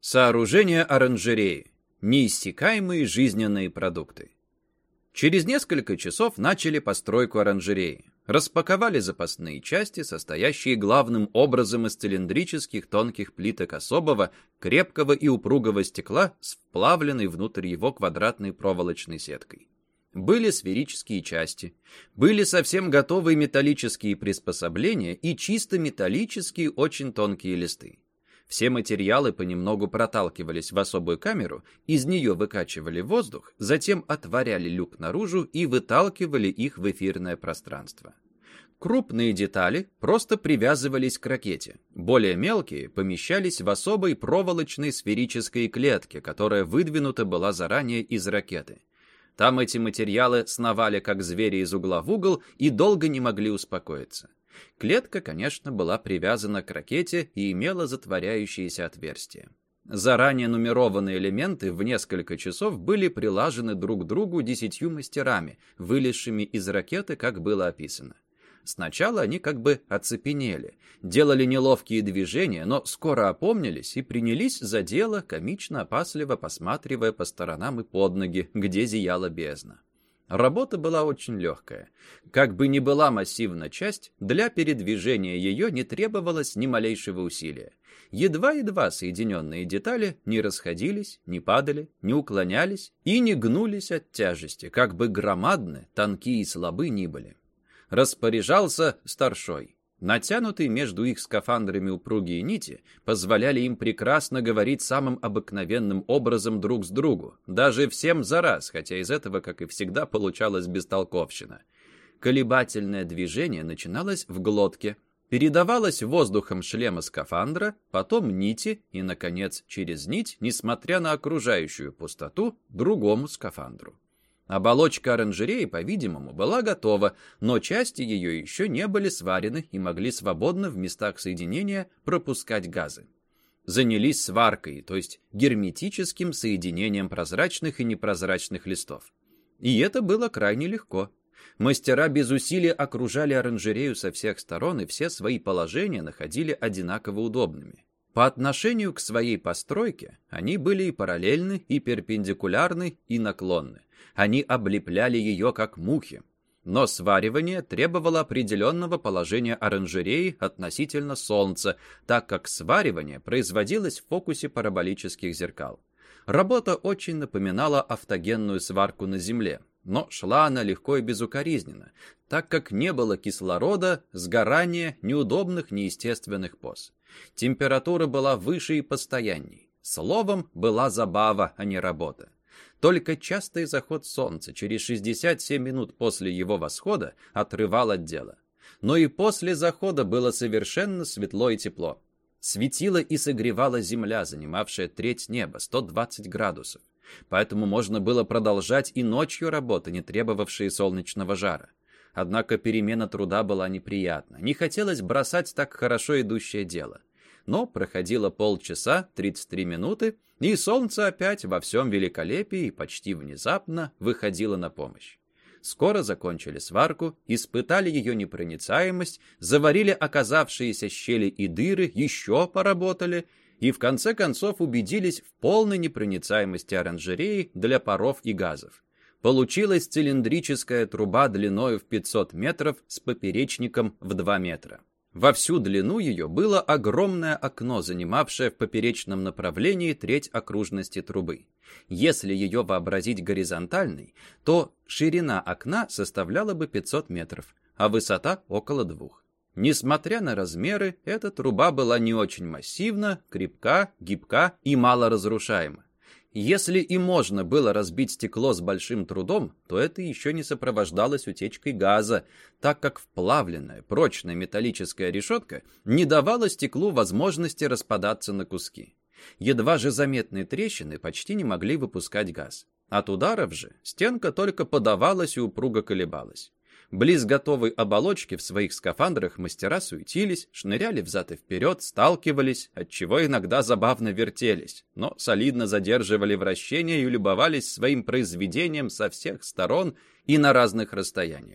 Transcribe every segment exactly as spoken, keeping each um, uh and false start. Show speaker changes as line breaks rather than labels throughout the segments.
Сооружение оранжереи. Неиссякаемые жизненные продукты. Через несколько часов начали постройку оранжереи. Распаковали запасные части, состоящие главным образом из цилиндрических тонких плиток особого, крепкого и упругого стекла с вплавленной внутрь его квадратной проволочной сеткой. Были сферические части, были совсем готовые металлические приспособления и чисто металлические очень тонкие листы. Все материалы понемногу проталкивались в особую камеру, из нее выкачивали воздух, затем отворяли люк наружу и выталкивали их в эфирное пространство. Крупные детали просто привязывались к ракете, более мелкие помещались в особой проволочной сферической клетке, которая выдвинута была заранее из ракеты. Там эти материалы сновали как звери из угла в угол и долго не могли успокоиться. Клетка, конечно, была привязана к ракете и имела затворяющиеся отверстия. Заранее нумерованные элементы в несколько часов были прилажены друг к другу десятью мастерами, вылезшими из ракеты, как было описано. Сначала они как бы оцепенели, делали неловкие движения, но скоро опомнились и принялись за дело, комично-опасливо посматривая по сторонам и под ноги, где зияла бездна. Работа была очень легкая. Как бы ни была массивна часть, для передвижения ее не требовалось ни малейшего усилия. Едва-едва соединенные детали не расходились, не падали, не уклонялись и не гнулись от тяжести, как бы громадны, тонки и слабы ни были. Распоряжался старшой. Натянутые между их скафандрами упругие нити позволяли им прекрасно говорить самым обыкновенным образом друг с другу, даже всем за раз, хотя из этого, как и всегда, получалась бестолковщина. Колебательное движение начиналось в глотке, передавалось воздухом шлема скафандра, потом нити и, наконец, через нить, несмотря на окружающую пустоту, другому скафандру. Оболочка оранжереи, по-видимому, была готова, но части ее еще не были сварены и могли свободно в местах соединения пропускать газы. Занялись сваркой, то есть герметическим соединением прозрачных и непрозрачных листов. И это было крайне легко. Мастера без усилия окружали оранжерею со всех сторон и все свои положения находили одинаково удобными. По отношению к своей постройке они были и параллельны, и перпендикулярны, и наклонны. Они облепляли ее как мухи. Но сваривание требовало определенного положения оранжереи относительно Солнца, так как сваривание производилось в фокусе параболических зеркал. Работа очень напоминала автогенную сварку на Земле, но шла она легко и безукоризненно, так как не было кислорода, сгорания, неудобных неестественных поз. Температура была выше и постоянней. Словом, была забава, а не работа. Только частый заход солнца через шестьдесят семь минут после его восхода отрывал от дела. Но и после захода было совершенно светло и тепло. Светила и согревала земля, занимавшая треть неба, сто двадцать градусов. Поэтому можно было продолжать и ночью работы, не требовавшие солнечного жара. Однако перемена труда была неприятна. Не хотелось бросать так хорошо идущее дело. Но проходило полчаса, тридцать три минуты, и солнце опять во всем великолепии почти внезапно выходило на помощь. Скоро закончили сварку, испытали ее непроницаемость, заварили оказавшиеся щели и дыры, еще поработали и в конце концов убедились в полной непроницаемости оранжереи для паров и газов. Получилась цилиндрическая труба длиною в пятьсот метров с поперечником в два метра. Во всю длину ее было огромное окно, занимавшее в поперечном направлении треть окружности трубы. Если ее вообразить горизонтальной, то ширина окна составляла бы пятьсот метров, а высота около двух. Несмотря на размеры, эта труба была не очень массивна, крепка, гибка и малоразрушаема. Если и можно было разбить стекло с большим трудом, то это еще не сопровождалось утечкой газа, так как вплавленная, прочная металлическая решетка не давала стеклу возможности распадаться на куски. Едва же заметные трещины почти не могли выпускать газ. От ударов же стенка только подавалась и упруго колебалась. Близ готовой оболочки в своих скафандрах мастера суетились, шныряли взад и вперед, сталкивались, отчего иногда забавно вертелись, но солидно задерживали вращение и любовались своим произведением со всех сторон и на разных расстояниях.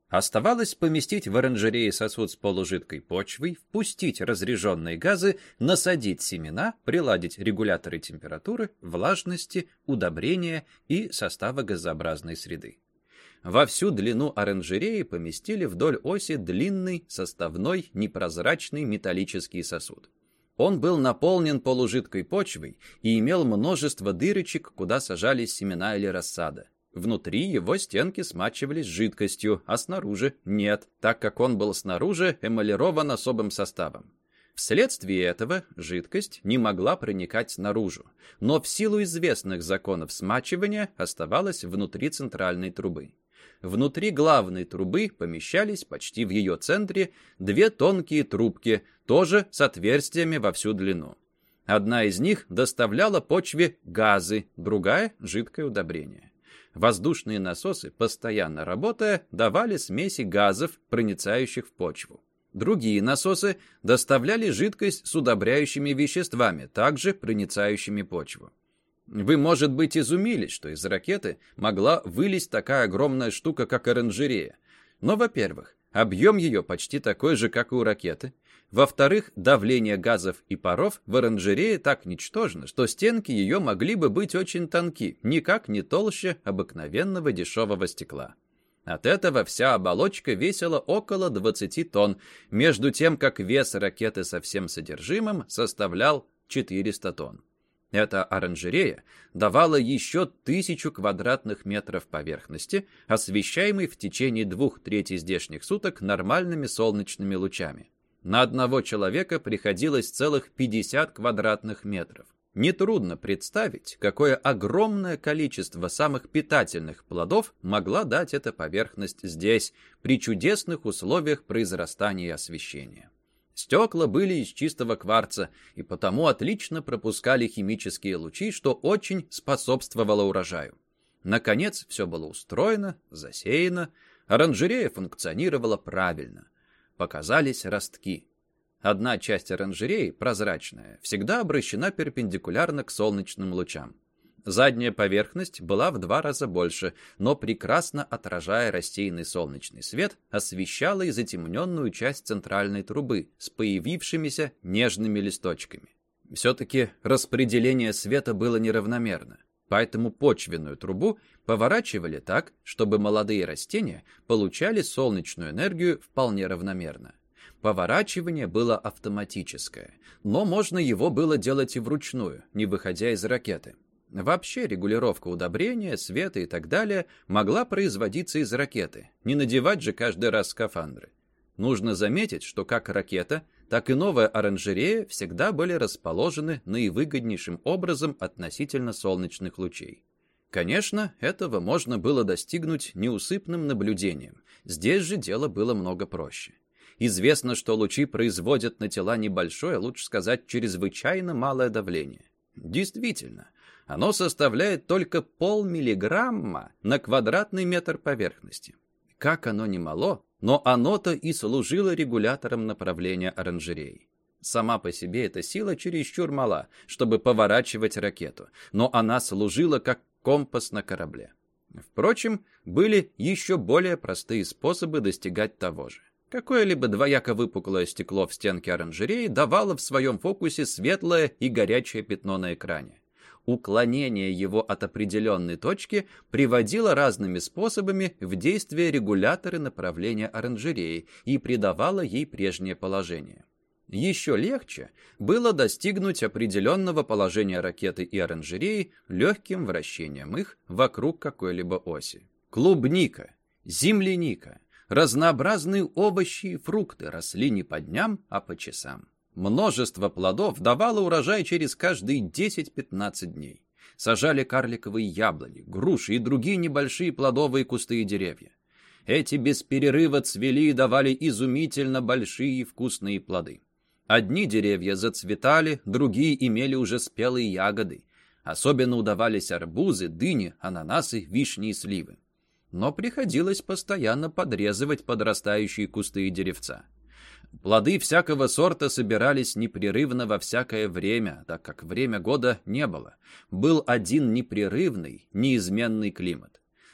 Оставалось поместить в оранжерее сосуд с полужидкой почвой, впустить разряженные газы, насадить семена, приладить регуляторы температуры, влажности, удобрения и состава газообразной среды. Во всю длину оранжереи поместили вдоль оси длинный, составной, непрозрачный металлический сосуд. Он был наполнен полужидкой почвой и имел множество дырочек, куда сажались семена или рассада. Внутри его стенки смачивались жидкостью, а снаружи нет, так как он был снаружи эмалирован особым составом. Вследствие этого жидкость не могла проникать наружу, но в силу известных законов смачивания оставалась внутри центральной трубы. Внутри главной трубы помещались почти в ее центре две тонкие трубки, тоже с отверстиями во всю длину. Одна из них доставляла почве газы, другая – жидкое удобрение. Воздушные насосы, постоянно работая, давали смеси газов, проницающих в почву. Другие насосы доставляли жидкость с удобряющими веществами, также проницающими почву. Вы, может быть, изумились, что из ракеты могла вылезть такая огромная штука, как оранжерея. Но, во-первых, объем ее почти такой же, как и у ракеты. Во-вторых, давление газов и паров в оранжерее так ничтожно, что стенки ее могли бы быть очень тонки, никак не толще обыкновенного дешевого стекла. От этого вся оболочка весила около двадцати тонн, между тем, как вес ракеты со всем содержимым составлял четыреста тонн. Эта оранжерея давала еще тысячу квадратных метров поверхности, освещаемой в течение двух третей здешних суток нормальными солнечными лучами. На одного человека приходилось целых пятьдесят квадратных метров. Нетрудно представить, какое огромное количество самых питательных плодов могла дать эта поверхность здесь, при чудесных условиях произрастания и освещения. Стекла были из чистого кварца и потому отлично пропускали химические лучи, что очень способствовало урожаю. Наконец, все было устроено, засеяно, оранжерея функционировала правильно. Показались ростки. Одна часть оранжереи, прозрачная, всегда обращена перпендикулярно к солнечным лучам. Задняя поверхность была в два раза больше, но, прекрасно отражая рассеянный солнечный свет, освещала и затемненную часть центральной трубы с появившимися нежными листочками. Все-таки распределение света было неравномерно, поэтому почвенную трубу поворачивали так, чтобы молодые растения получали солнечную энергию вполне равномерно. Поворачивание было автоматическое, но можно его было делать и вручную, не выходя из ракеты. Вообще регулировка удобрения, света и так далее могла производиться из ракеты, не надевать же каждый раз скафандры. Нужно заметить, что как ракета, так и новая оранжерея всегда были расположены наивыгоднейшим образом относительно солнечных лучей. Конечно, этого можно было достигнуть неусыпным наблюдением, здесь же дело было много проще. Известно, что лучи производят на тела небольшое, лучше сказать, чрезвычайно малое давление. Действительно, оно составляет только полмиллиграмма на квадратный метр поверхности. Как оно ни мало, но оно-то и служило регулятором направления оранжереи. Сама по себе эта сила чересчур мала, чтобы поворачивать ракету, но она служила как компас на корабле. Впрочем, были еще более простые способы достигать того же. Какое-либо двояко выпуклое стекло в стенке оранжереи давало в своем фокусе светлое и горячее пятно на экране. Уклонение его от определенной точки приводило разными способами в действие регуляторы направления оранжереи и придавало ей прежнее положение. Еще легче было достигнуть определенного положения ракеты и оранжереи легким вращением их вокруг какой-либо оси. Клубника, земляника, разнообразные овощи и фрукты росли не по дням, а по часам. Множество плодов давало урожай через каждые десять-пятнадцать дней. Сажали карликовые яблони, груши и другие небольшие плодовые кусты и деревья. Эти без перерыва цвели и давали изумительно большие и вкусные плоды. Одни деревья зацветали, другие имели уже спелые ягоды. Особенно удавались арбузы, дыни, ананасы, вишни и сливы. Но приходилось постоянно подрезывать подрастающие кусты и деревца. Плоды всякого сорта собирались непрерывно во всякое время, так как время года не было. Был один непрерывный, неизменный климат.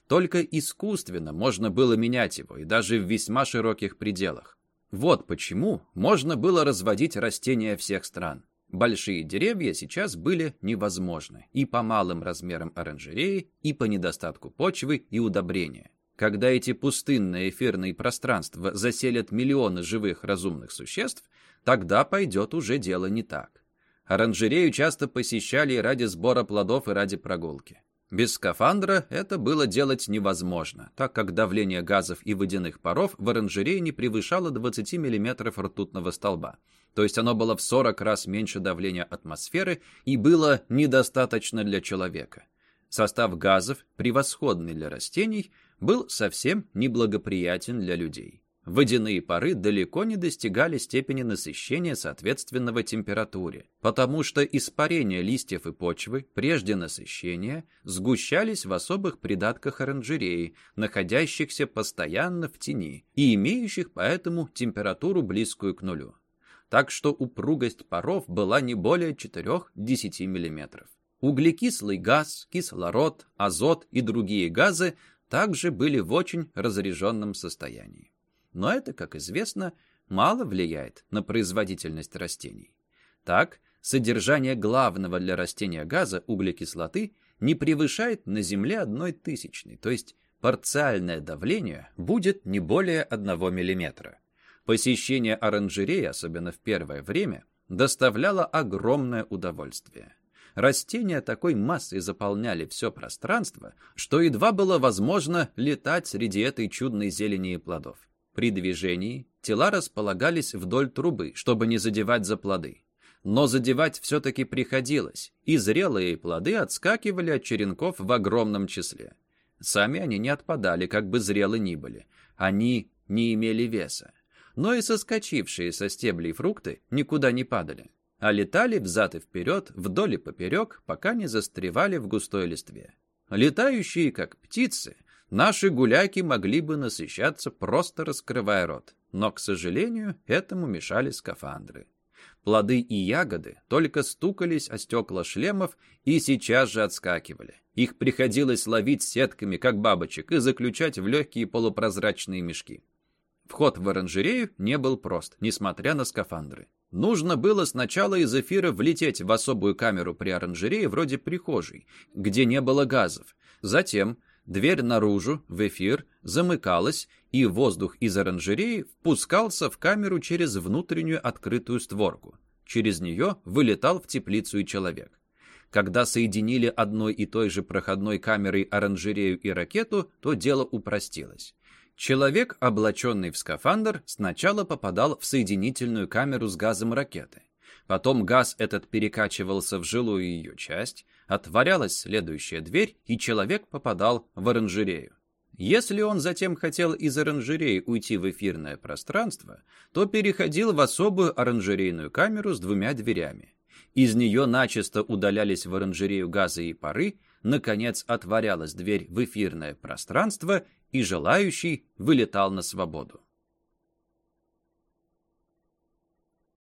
Только искусственно можно было менять его, и даже в весьма широких пределах. Вот почему можно было разводить растения всех стран. Большие деревья сейчас были невозможны и по малым размерам оранжереи, и по недостатку почвы и удобрения. Когда эти пустынные эфирные пространства заселят миллионы живых разумных существ, тогда пойдет уже дело не так. Оранжерею часто посещали и ради сбора плодов, и ради прогулки. Без скафандра это было делать невозможно, так как давление газов и водяных паров в оранжерее не превышало двадцати миллиметров ртутного столба. То есть оно было в сорок раз меньше давления атмосферы и было недостаточно для человека. Состав газов, превосходный для растений, был совсем неблагоприятен для людей. Водяные пары далеко не достигали степени насыщения, соответственного температуре, потому что испарения листьев и почвы, прежде насыщения, сгущались в особых придатках оранжереи, находящихся постоянно в тени и имеющих поэтому температуру близкую к нулю. Так что упругость паров была не более четырёх-десяти миллиметров. Углекислый газ, кислород, азот и другие газы также были в очень разряженном состоянии. Но это, как известно, мало влияет на производительность растений. Так, содержание главного для растения газа, углекислоты, не превышает на Земле одной тысячной, то есть парциальное давление будет не более одного миллиметра. Посещение оранжереи, особенно в первое время, доставляло огромное удовольствие. Растения такой массой заполняли все пространство, что едва было возможно летать среди этой чудной зелени и плодов. При движении тела располагались вдоль трубы, чтобы не задевать за плоды. Но задевать все-таки приходилось, и зрелые плоды отскакивали от черенков в огромном числе. Сами они не отпадали, как бы зрелы ни были. Они не имели веса. Но и соскочившие со стеблей фрукты никуда не падали, а летали взад и вперед, вдоль и поперек, пока не застревали в густой листве. Летающие, как птицы, наши гуляки могли бы насыщаться, просто раскрывая рот, но, к сожалению, этому мешали скафандры. Плоды и ягоды только стукались о стекла шлемов и сейчас же отскакивали. Их приходилось ловить сетками, как бабочек, и заключать в легкие полупрозрачные мешки. Вход в оранжерею не был прост, несмотря на скафандры. Нужно было сначала из эфира влететь в особую камеру при оранжерее, вроде прихожей, где не было газов. Затем дверь наружу, в эфир, замыкалась, и воздух из оранжереи впускался в камеру через внутреннюю открытую створку. Через нее вылетал в теплицу и человек. Когда соединили одной и той же проходной камерой оранжерею и ракету, то дело упростилось. Человек, облаченный в скафандр, сначала попадал в соединительную камеру с газом ракеты. Потом газ этот перекачивался в жилую ее часть, отворялась следующая дверь, и человек попадал в оранжерею. Если он затем хотел из оранжереи уйти в эфирное пространство, то переходил в особую оранжерейную камеру с двумя дверями. Из нее начисто удалялись в оранжерею газы и пары, наконец отворялась дверь в эфирное пространство, и желающий вылетал на свободу.